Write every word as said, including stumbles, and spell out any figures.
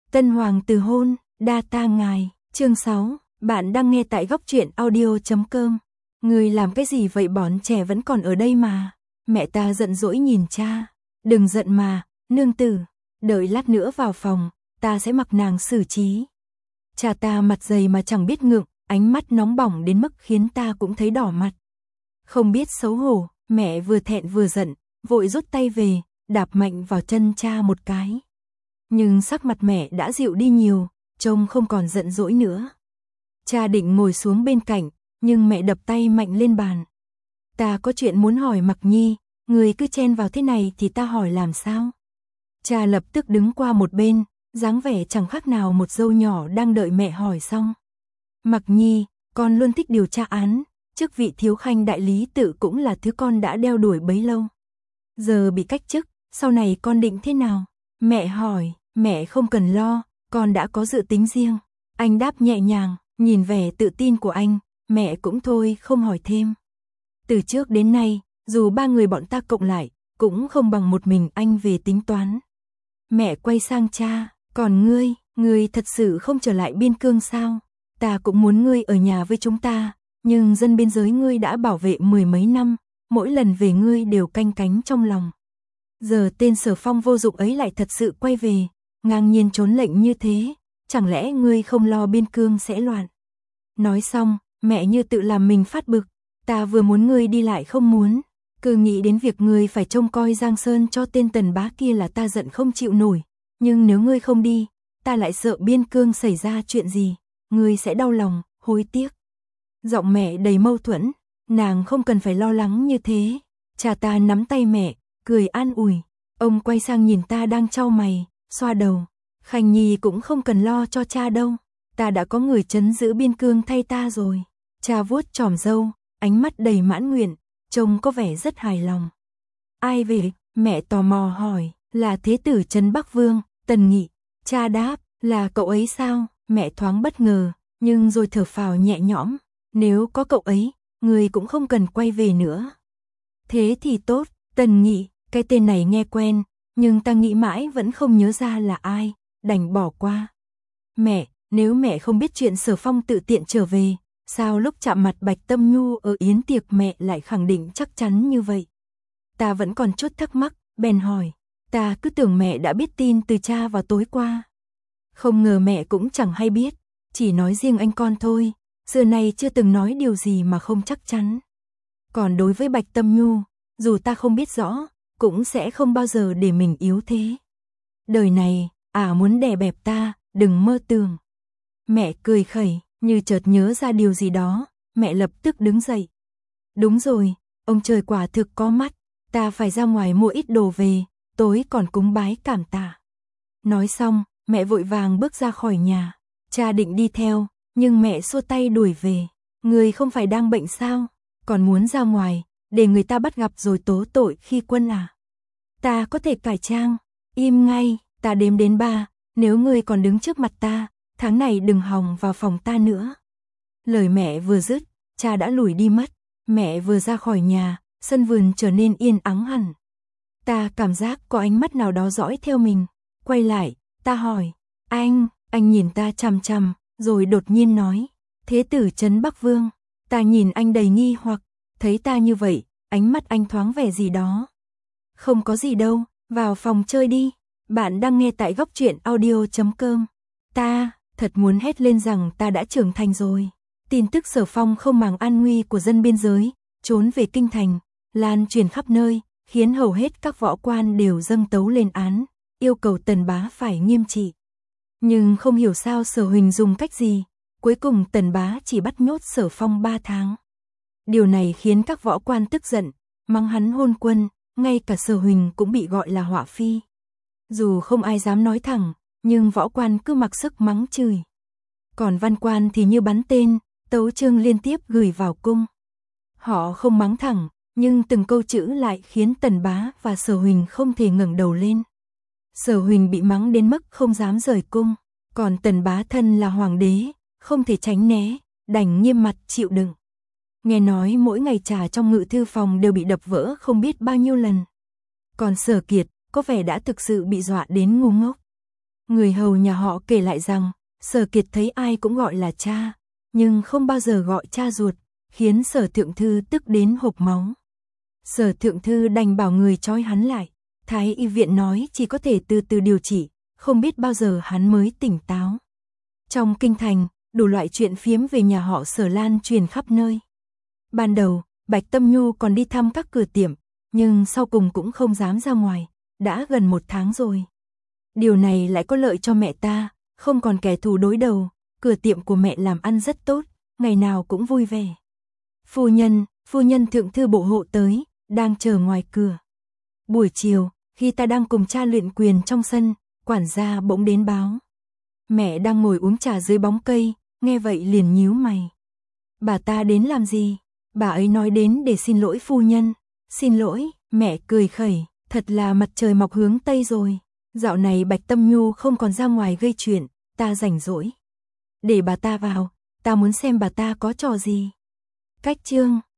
Tân hoàng từ hôn, đa ta ngài, chương sáu, bạn đang nghe tại góc truyện audio chấm com. Người làm cái gì vậy, bọn trẻ vẫn còn ở đây mà. Mẹ ta giận dỗi nhìn cha. Đừng giận mà, nương tử, đợi lát nữa vào phòng, ta sẽ mặc nàng xử trí. Cha ta mặt dày mà chẳng biết ngượng, ánh mắt nóng bỏng đến mức khiến ta cũng thấy đỏ mặt. Không biết xấu hổ, mẹ vừa thẹn vừa giận, vội rút tay về, đạp mạnh vào chân cha một cái. Nhưng sắc mặt mẹ đã dịu đi nhiều, trông không còn giận dỗi nữa. Cha định ngồi xuống bên cạnh, nhưng mẹ đập tay mạnh lên bàn. Ta có chuyện muốn hỏi Mặc Nhi, người cứ chen vào thế này thì ta hỏi làm sao? Cha lập tức đứng qua một bên, dáng vẻ chẳng khác nào một dâu nhỏ đang đợi mẹ hỏi xong. Mặc Nhi, con luôn thích điều tra án, chức vị thiếu khanh đại lý tự cũng là thứ con đã đeo đuổi bấy lâu. Giờ bị cách chức, sau này con định thế nào? Mẹ hỏi. Mẹ không cần lo, con đã có dự tính riêng. Anh đáp nhẹ nhàng, nhìn vẻ tự tin của anh, mẹ cũng thôi không hỏi thêm. Từ trước đến nay, dù ba người bọn ta cộng lại, cũng không bằng một mình anh về tính toán. Mẹ quay sang cha, còn ngươi, ngươi thật sự không trở lại biên cương sao? Ta cũng muốn ngươi ở nhà với chúng ta, nhưng dân biên giới ngươi đã bảo vệ mười mấy năm, mỗi lần về ngươi đều canh cánh trong lòng. Giờ tên Sở Phong vô dụng ấy lại thật sự quay về, ngang nhiên trốn lệnh như thế, chẳng lẽ ngươi không lo biên cương sẽ loạn? Nói xong, mẹ như tự làm mình phát bực, ta vừa muốn ngươi đi lại không muốn, cứ nghĩ đến việc ngươi phải trông coi Giang Sơn cho tên Tần Bá kia là ta giận không chịu nổi, nhưng nếu ngươi không đi, ta lại sợ biên cương xảy ra chuyện gì, ngươi sẽ đau lòng, hối tiếc. Giọng mẹ đầy mâu thuẫn, nàng không cần phải lo lắng như thế. Cha ta nắm tay mẹ, cười an ủi, ông quay sang nhìn ta đang chau mày, xoa đầu, Khanh Nhi cũng không cần lo cho cha đâu, ta đã có người trấn giữ biên cương thay ta rồi. Cha vuốt chòm râu, ánh mắt đầy mãn nguyện, trông có vẻ rất hài lòng. Ai về? Mẹ tò mò hỏi, là Thế tử Trấn Bắc Vương, Tần Nghị. Cha đáp, là cậu ấy sao? Mẹ thoáng bất ngờ, nhưng rồi thở phào nhẹ nhõm, nếu có cậu ấy, người cũng không cần quay về nữa. Thế thì tốt. Tần Nghị, cái tên này nghe quen, nhưng ta nghĩ mãi vẫn không nhớ ra là ai, đành bỏ qua. Mẹ, nếu mẹ không biết chuyện Sở Phong tự tiện trở về, sao lúc chạm mặt Bạch Tâm Nhu ở yến tiệc mẹ lại khẳng định chắc chắn như vậy? Ta vẫn còn chút thắc mắc, bèn hỏi, ta cứ tưởng mẹ đã biết tin từ cha vào tối qua. Không ngờ mẹ cũng chẳng hay biết, chỉ nói riêng anh con thôi, xưa nay chưa từng nói điều gì mà không chắc chắn. Còn đối với Bạch Tâm Nhu, dù ta không biết rõ, cũng sẽ không bao giờ để mình yếu thế. Đời này, à muốn đè bẹp ta, đừng mơ tưởng. Mẹ cười khẩy, như chợt nhớ ra điều gì đó, mẹ lập tức đứng dậy. Đúng rồi, ông trời quả thực có mắt, ta phải ra ngoài mua ít đồ về, tối còn cúng bái cảm tạ. Nói xong, mẹ vội vàng bước ra khỏi nhà. Cha định đi theo, nhưng mẹ xua tay đuổi về. Người không phải đang bệnh sao, còn muốn ra ngoài, để người ta bắt gặp rồi tố tội khi quân à? Ta có thể cải trang, im ngay, ta đếm đến ba, nếu ngươi còn đứng trước mặt ta, tháng này đừng hòng vào phòng ta nữa. Lời mẹ vừa dứt, cha đã lủi đi mất, mẹ vừa ra khỏi nhà, sân vườn trở nên yên ắng hẳn. Ta cảm giác có ánh mắt nào đó dõi theo mình, quay lại, ta hỏi, anh, anh nhìn ta chằm chằm, rồi đột nhiên nói, Thế tử Trấn Bắc Vương. Ta nhìn anh đầy nghi hoặc, thấy ta như vậy, ánh mắt anh thoáng vẻ gì đó. Không có gì đâu, vào phòng chơi đi. Bạn đang nghe tại góc truyện audio chấm com. Ta, thật muốn hét lên rằng ta đã trưởng thành rồi. Tin tức Sở Phong không màng an nguy của dân biên giới, trốn về kinh thành, lan truyền khắp nơi, khiến hầu hết các võ quan đều dâng tấu lên án, yêu cầu Tần Bá phải nghiêm trị. Nhưng không hiểu sao Sở Huỳnh dùng cách gì, cuối cùng Tần Bá chỉ bắt nhốt Sở Phong ba tháng. Điều này khiến các võ quan tức giận, mắng hắn hôn quân, ngay cả Sở Huỳnh cũng bị gọi là họa phi. Dù không ai dám nói thẳng, nhưng võ quan cứ mặc sức mắng chửi. Còn văn quan thì như bắn tên, tấu chương liên tiếp gửi vào cung. Họ không mắng thẳng, nhưng từng câu chữ lại khiến Tần Bá và Sở Huỳnh không thể ngẩng đầu lên. Sở Huỳnh bị mắng đến mức không dám rời cung, còn Tần Bá thân là hoàng đế, không thể tránh né, đành nghiêm mặt chịu đựng. Nghe nói mỗi ngày trà trong ngự thư phòng đều bị đập vỡ không biết bao nhiêu lần. Còn Sở Kiệt, có vẻ đã thực sự bị dọa đến ngu ngốc. Người hầu nhà họ kể lại rằng, Sở Kiệt thấy ai cũng gọi là cha, nhưng không bao giờ gọi cha ruột, khiến Sở Thượng Thư tức đến hộc máu. Sở Thượng Thư đành bảo người trói hắn lại, Thái y viện nói chỉ có thể từ từ điều trị, không biết bao giờ hắn mới tỉnh táo. Trong kinh thành, đủ loại chuyện phiếm về nhà họ Sở lan truyền khắp nơi. Ban đầu, Bạch Tâm Nhu còn đi thăm các cửa tiệm, nhưng sau cùng cũng không dám ra ngoài, đã gần một tháng rồi. Điều này lại có lợi cho mẹ ta, không còn kẻ thù đối đầu, cửa tiệm của mẹ làm ăn rất tốt, ngày nào cũng vui vẻ. Phu nhân, phu nhân Thượng Thư bộ hộ tới, đang chờ ngoài cửa. Buổi chiều, khi ta đang cùng cha luyện quyền trong sân, quản gia bỗng đến báo. Mẹ đang ngồi uống trà dưới bóng cây, nghe vậy liền nhíu mày. Bà ta đến làm gì? Bà ấy nói đến để xin lỗi phu nhân. Xin lỗi, mẹ cười khẩy, thật là mặt trời mọc hướng Tây rồi. Dạo này Bạch Tâm Nhu không còn ra ngoài gây chuyện, ta rảnh rỗi. Để bà ta vào, ta muốn xem bà ta có trò gì. Cách chương